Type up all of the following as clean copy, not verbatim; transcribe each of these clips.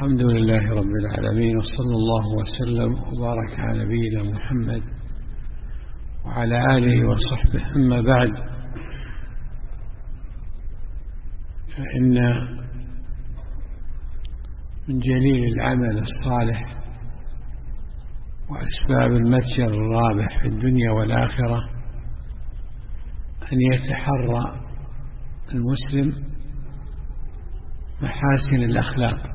الحمد لله رب العالمين، وصلى الله وسلم وبارك على نبينا محمد وعلى آله وصحبه. أما بعد، فإن من جليل العمل الصالح وأسباب المتجر الرابح في الدنيا والآخرة أن يتحرى المسلم محاسن الأخلاق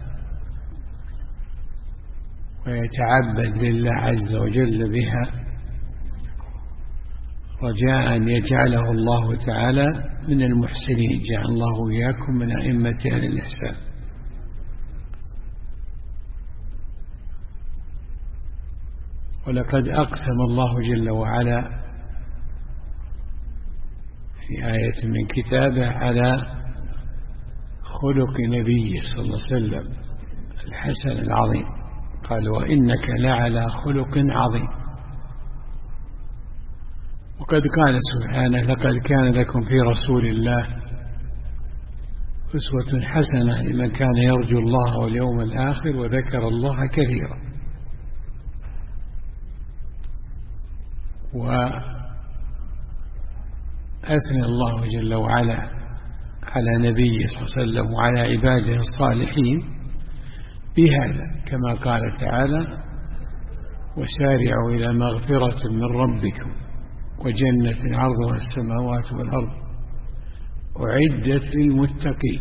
ويتعبد لله عز وجل بها، رجاء أن يجعله الله تعالى من المحسنين. جعل الله إياكم من أئمة أهل الإحسان. ولقد أقسم الله جل وعلا في آية من كتابه على خلق نبيه صلى الله عليه وسلم الحسن العظيم، قال: وإنك لعلى خلق عظيم. وقد قال سبحانه: لقد كان لكم في رسول الله أسوة حسنة لمن كان يرجو الله واليوم الآخر وذكر الله كثيرا. وأثنى الله جل وعلا على نبيه صلى الله عليه وسلم وعلى عباده الصالحين بهذا، كما قال تعالى: وسارعوا إلى مغفرة من ربكم وجنة عرضها السماوات والأرض أعدت للمتقين.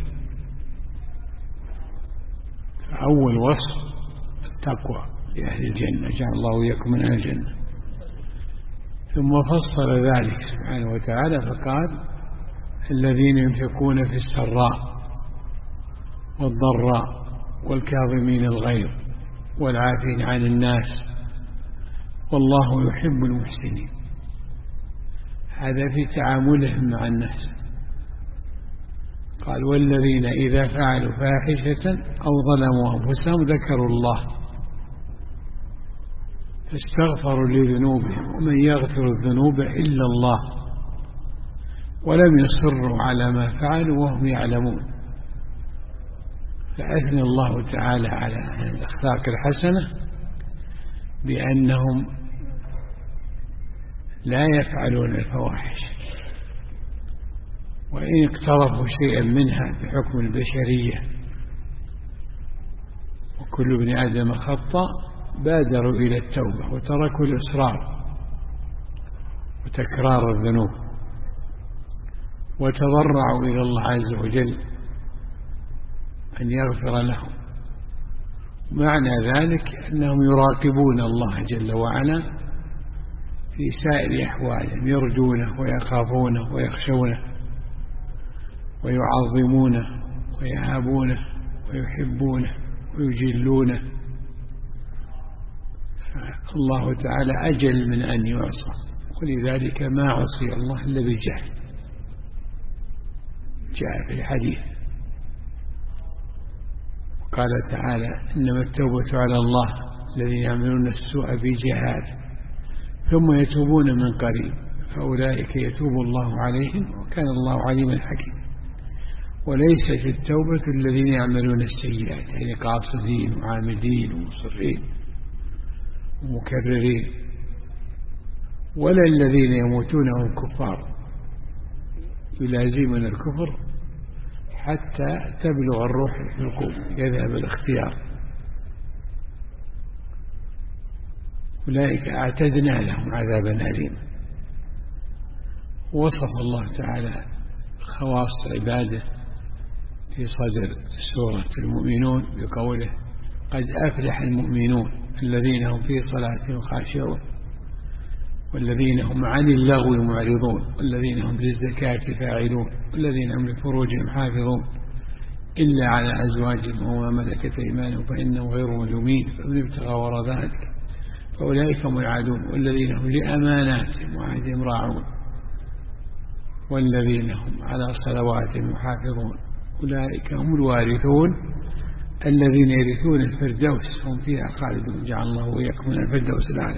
فأول وصف التقوى لأهل الجنة، جعل الله إياكم من أهل الجنة. ثم فصل ذلك سبحانه وتعالى فقال: الذين ينفقون في السراء والضراء والكاظمين الغيظ والعافين عن الناس والله يحب المحسنين. هذا في تعاملهم مع الناس. قال: والذين إذا فعلوا فاحشة أو ظلموا أنفسهم ذكروا الله فاستغفروا لذنوبهم ومن يغفر الذنوب إلا الله ولم يصروا على ما فعلوا وهم يعلمون. فأثنى الله تعالى على الأخلاق الحسنة بأنهم لا يفعلون الفواحش، وإن اقترفوا شيئا منها بحكم البشرية وكل ابن آدم خطأ بادروا إلى التوبة وتركوا الإصرار وتكرار الذنوب وتضرعوا إلى الله عز وجل أن يغفر لهم. معنى ذلك أنهم يراقبون الله جل وعلا في سائر أحوالهم، يرجونه ويخافونه ويخشونه ويعظمونه ويهابونه ويحبونه ويجلونه. الله تعالى أجل من أن يعصى، ولذلك ما عصي الله إلا بالجهل. جاء في الحديث قال تعالى: إنما التوبة على الله الذين يعملون السوء بجهالة ثم يتوبون من قريب فأولئك يتوب الله عليهم وكان الله عليما حكيما. وليست التوبة الذين يعملون السيئات، يعني قاصدين وعامدين ومصرين ومكررين، ولا الذين يموتون وهم كفار يلازمون الكفر حتى تبلغ الروح الحلقوم يذهب الاختيار. أولئك أعتدنا لهم عذابا أليما. وصف الله تعالى خواص عباده في صدر سورة المؤمنون بقوله: قد أفلح المؤمنون الذين هم في صلاتهم خاشعون والذين هم عن اللغو معرضون والذين هم للزكاة فاعلون والذين هم لفروجهم حافظون إلا على أزواجهم وما ملكت أيمانهم فإنهم غير ملومين فمن ابتغى وراء ذلك فأولئك هم العادون والذين هم لأماناتهم وعهدهم راعون والذين هم على صلواتهم يحافظون أولئك هم الوارثون الذين يرثون الفردوس هم فيها خالدون. جعل الله وإياكم من الفردوس الأعلى.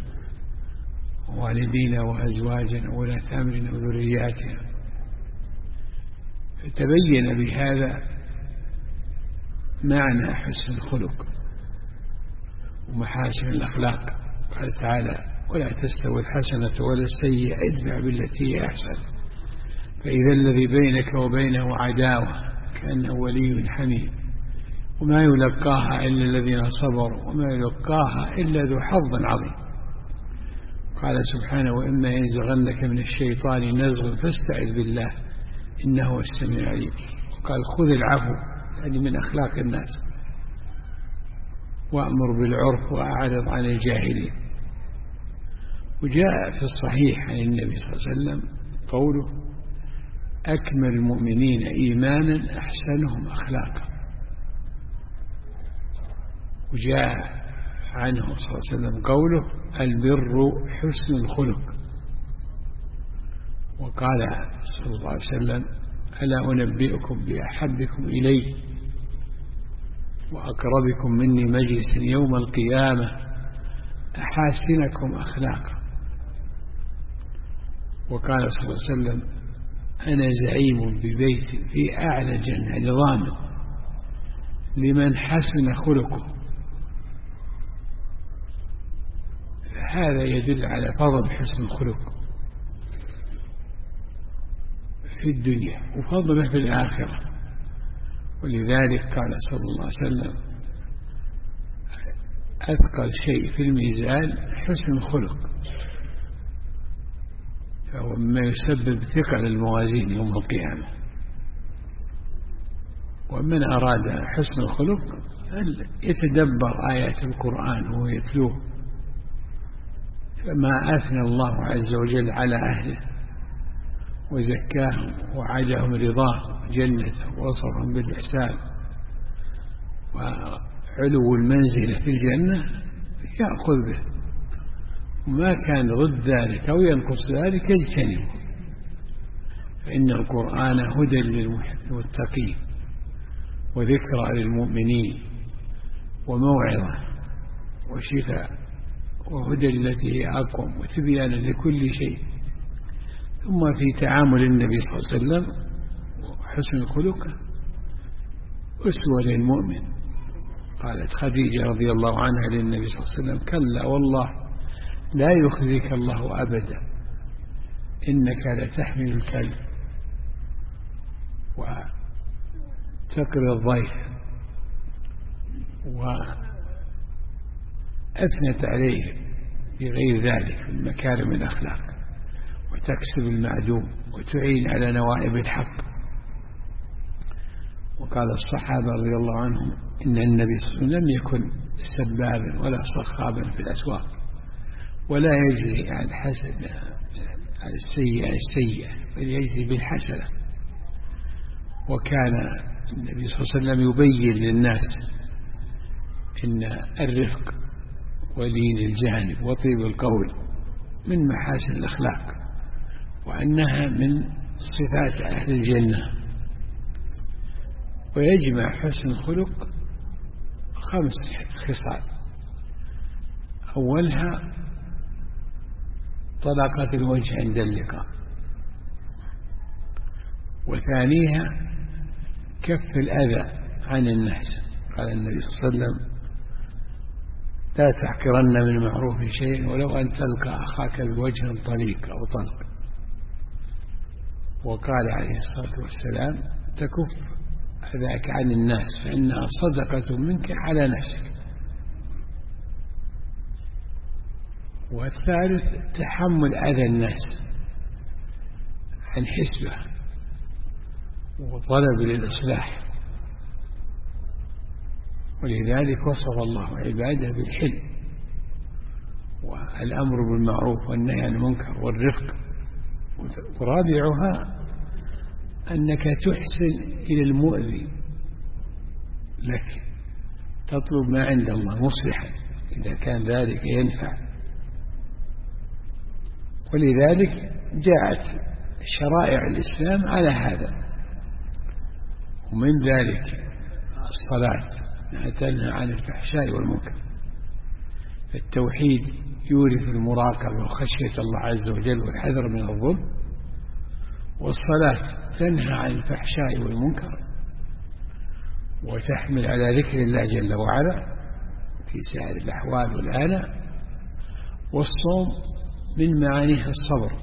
والدينا وأزواجنا وولاة أمرنا وذرياتنا. فتبين بهذا معنى حسن الخلق ومحاسن الأخلاق. قال تعالى: ولا تستوي الحسنة ولا السيئة ادفع بالتي هي أحسن فإذا الذي بينك وبينه عداوة كأنه ولي حميم وما يلقاها إلا الذين صبروا وما يلقاها إلا ذو حظ عظيم. قال سبحانه: وإما ينزغنك من الشيطان نزغ فاستعذ بالله إنه هو السميع العليم. قال: خذ العفو، يعني من أخلاق الناس، وأمر بالعرف وأعرض عن الجاهلين. وجاء في الصحيح عن النبي صلى الله عليه وسلم قوله: أكمل المؤمنين إيمانا أحسنهم أخلاقا. وجاء عنه صلى الله عليه وسلم قوله: البر حسن الخلق. وقال صلى الله عليه وسلم: ألا أنبئكم بأحبكم إلي وأقربكم مني مجلسا يوم القيامة أحاسنكم أخلاقا. وقال صلى الله عليه وسلم: أنا زعيم ببيت في أعلى الجنة لضامن لمن حسن خلقه. هذا يدل على فضل حسن الخلق في الدنيا وفضله في الآخرة. ولذلك قال صلى الله عليه وسلم: أثقل شيء في الميزان حسن الخلق، فهو مما يسبب ثقل الموازين يوم القيامة. ومن أراد حسن الخلق يتدبر آيات القرآن وهو يتلوه، فما أثنى الله عز وجل على أهله وزكاهم وعدهم رضاه جنته ووصفهم بالإحسان وعلو المنزلة في الجنة يأخذ به، وما كان ضد ذلك أو ينقص ذلك يجتنبه. فإن القرآن هدى للمتقين وذكرى للمؤمنين وموعظة وشفاء وهدى التي هي أقوم وتبيان لكل شيء. ثم في تعامل النبي صلى الله عليه وسلم وحسن الخلق أسوة للمؤمن. قالت خديجة رضي الله عنها للنبي صلى الله عليه وسلم: كلا والله لا يخزيك الله أبدا إنك لتحمل الكلب وتقري الضيف. وأثنت عليه بغير ذلك من مكارم الأخلاق، وتكسب المعدوم وتعين على نوائب الحق. وقال الصحابة رضي الله عنهم: إن النبي صلى الله عليه وسلم لم يكن سبابا ولا صخابا في الأسواق ولا يجزي عن السيئة بل يجزي بالحسنة. وكان النبي صلى الله عليه وسلم يبين للناس إن الرفق ولين الجانب وطيب القول من محاسن الأخلاق، وأنها من صفات أهل الجنة. ويجمع حسن الخلق 5 خصال: أولها طلاقة الوجه عند اللقاء، وثانيها كف الأذى عن الناس. قال النبي صلى الله عليه وسلم: لا تحقرن من معروف شيء ولو أن تلقى أخاك بوجه طليق أو طلق. وقال عليه الصلاة والسلام: تكف أذاك عن الناس فإنها صدقة منك على نفسك. والثالث تحمل أذى الناس عن حسبه وطلب للإصلاح. ولذلك وصف الله عباده بالحلم والأمر بالمعروف والنهي عن المنكر والرفق. ورابعها أنك تحسن إلى المؤذي لك، تطلب ما عند الله مصلحا إذا كان ذلك ينفع. ولذلك جاءت شرائع الإسلام على هذا. ومن ذلك الصلاة تنهى عن الفحشاء والمنكر. التوحيد يورث المراقبة وخشية الله عز وجل والحذر من الظلم، والصلاة تنهى عن الفحشاء والمنكر وتحمل على ذكر الله جل وعلا في سائر الأحوال والآناء. والصوم من معانيه الصبر،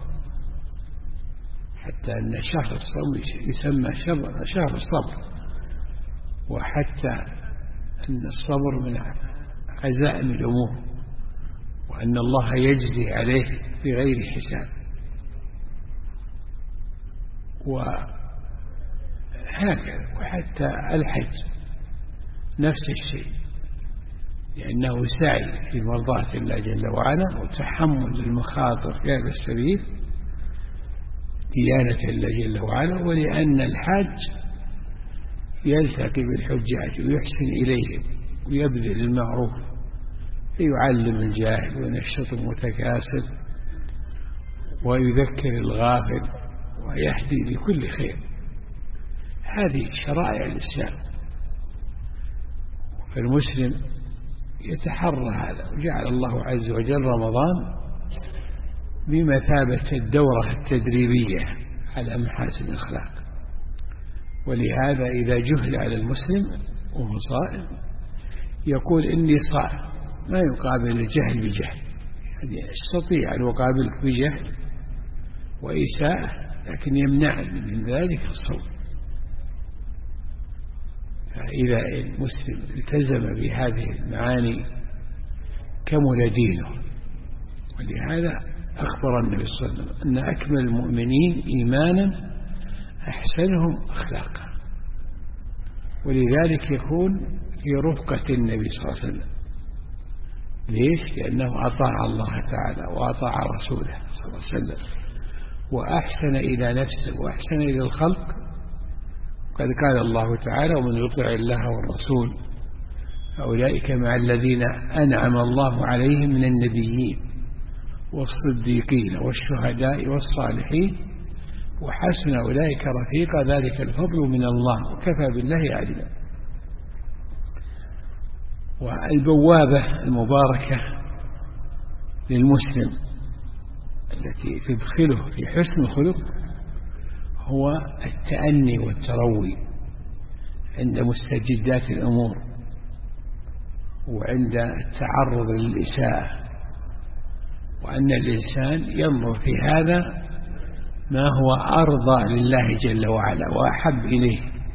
حتى أن شهر الصوم يسمى شهر الصبر، وحتى أن الصبر من عزائم الأمور، وأن الله يجزي عليه بغير حساب. وهكذا وحتى الحج نفس الشيء، لأنه سعي في مرضاة الله جل وعلا وتحمل المخاطر في هذا السبيل ديانة الله جل وعلا، ولأن الحاج يلتقي بالحجاج ويحسن إليهم ويبذل المعروف فيعلم الجاهل وينشط المتكاسل ويذكر الغافل ويهدي لكل خير. هذه شرائع الإسلام، فالمسلم يتحرى هذا. وجعل الله عز وجل رمضان بمثابة الدورة التدريبية على محاسن الأخلاق. ولهذا إذا جهل على المسلم وهو صائم يقول إني صائم، ما يقابل الجهل بجهل، يعني يستطيع أن يقابلك بجهل وإساءة، لكن يمنع من ذلك الصوم. فإذا المسلم التزم بهذه المعاني كمل دينه. ولهذا أخبر النبي صلى الله عليه وسلم أن أكمل المؤمنين إيمانا أحسنهم أخلاقا، ولذلك يكون في رفقة النبي صلى الله عليه وسلم. ليش؟ لأنه أطاع الله تعالى وأطاع رسوله صلى الله عليه وسلم، وأحسن إلى نفسه وأحسن إلى الخلق. قد قال الله تعالى: ومن يطع الله والرسول فأولئك مع الذين أنعم الله عليهم من النبيين والصديقين والشهداء والصالحين وحسن أولئك رفيقا ذلك الفضل من الله وكفى بالله عليما. والبوابة المباركة للمسلم التي تدخله في حسن الخلق هو التأني والتروي عند مستجدات الأمور وعند التعرض للإساءة، وأن الإنسان ينظر في هذا ما هو أرضى لله جل وعلا وأحب إليه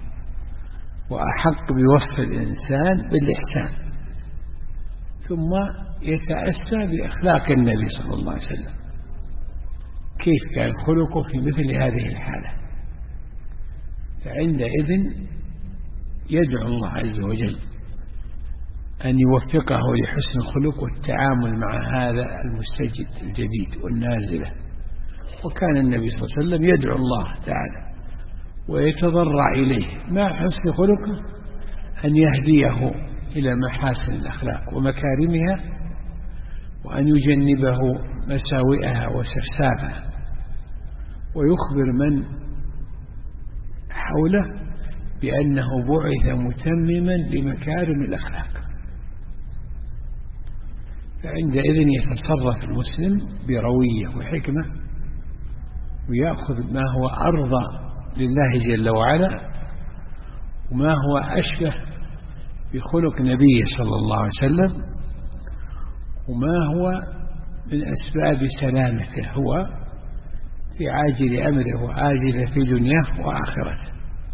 وأحق بوصف الإنسان بالإحسان، ثم يتأسى بأخلاق النبي صلى الله عليه وسلم كيف كان خلقه في مثل هذه الحالة. فعندئذ يدعو الله عز وجل أن يوفقه لحسن الخلق والتعامل مع هذا المستجد الجديد والنازلة. وكان النبي صلى الله عليه وسلم يدعو الله تعالى ويتضرع إليه مع حسن خلقه أن يهديه إلى محاسن الأخلاق ومكارمها، وأن يجنبه مساوئها وسفسافها، ويخبر من حوله بأنه بعث متمما لمكارم الأخلاق. فعندئذ يتصرف المسلم بروية وحكمة ويأخذ ما هو أرضى لله جل وعلا وما هو أشبه بخلق نبيه صلى الله عليه وسلم وما هو من أسباب سلامته هو في عاجل أمره وآجله في دنياه وآخرته.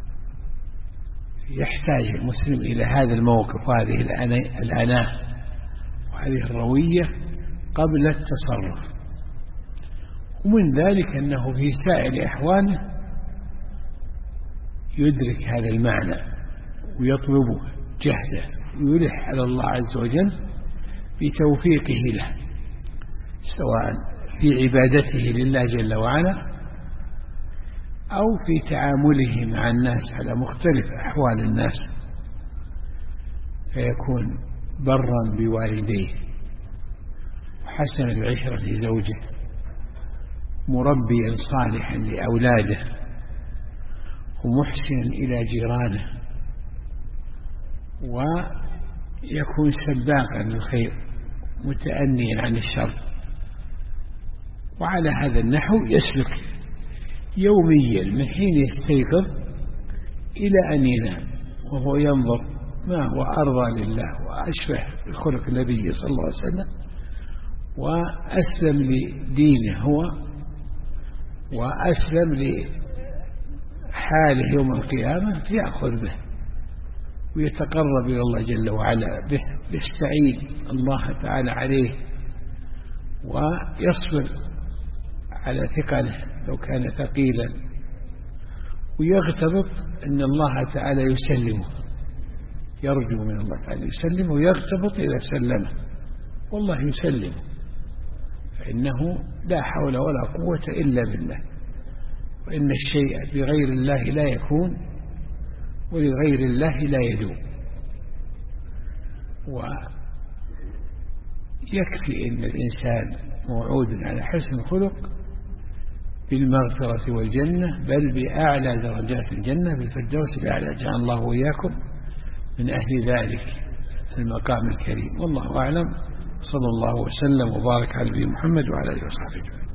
يحتاج المسلم إلى هذا الموقف وهذه العناء وهذه الروية قبل التصرف. ومن ذلك أنه في سائر أحواله يدرك هذا المعنى ويطلبه جهده ويلح على الله عز وجل بتوفيقه له، سواء في عبادته لله جل وعلا أو في تعامله مع الناس على مختلف أحوال الناس، فيكون برا بوالديه وحسن العشرة لزوجه مربيا صالحا لأولاده ومحسنا إلى جيرانه، ويكون سباقا للخير متأنيا عن الشر. وعلى هذا النحو يسلك يوميا من حين يستيقظ إلى أن ينام، وهو ينظر ما هو أرضى لله وأشبه بخلق النبي صلى الله عليه وسلم، وأسلم لدينه هو، وأسلم لحاله يوم القيامة، فيأخذ به ويتقرب إلى الله جل وعلا به، يستعين الله تعالى عليه ويصبر على ثقله لو كان ثقيلا، ويغتبط أن الله تعالى يسلمه، يرجو من الله تعالى يسلمه ويغتبط إذا سلمه، والله يسلمه، فإنه لا حول ولا قوة إلا بالله، وإن الشيء بغير الله لا يكون ولغير الله لا يدوم. ويكفي أن الإنسان موعود على حسن الخلق بالمغفرة والجنة، بل بأعلى درجات الجنة بالفردوس الأعلى، جعل الله وإياكم من أهل ذلك المقام الكريم. والله أعلم، صلى الله وسلم وبارك على نبينا محمد وعلى آله وصحبه أجمعين.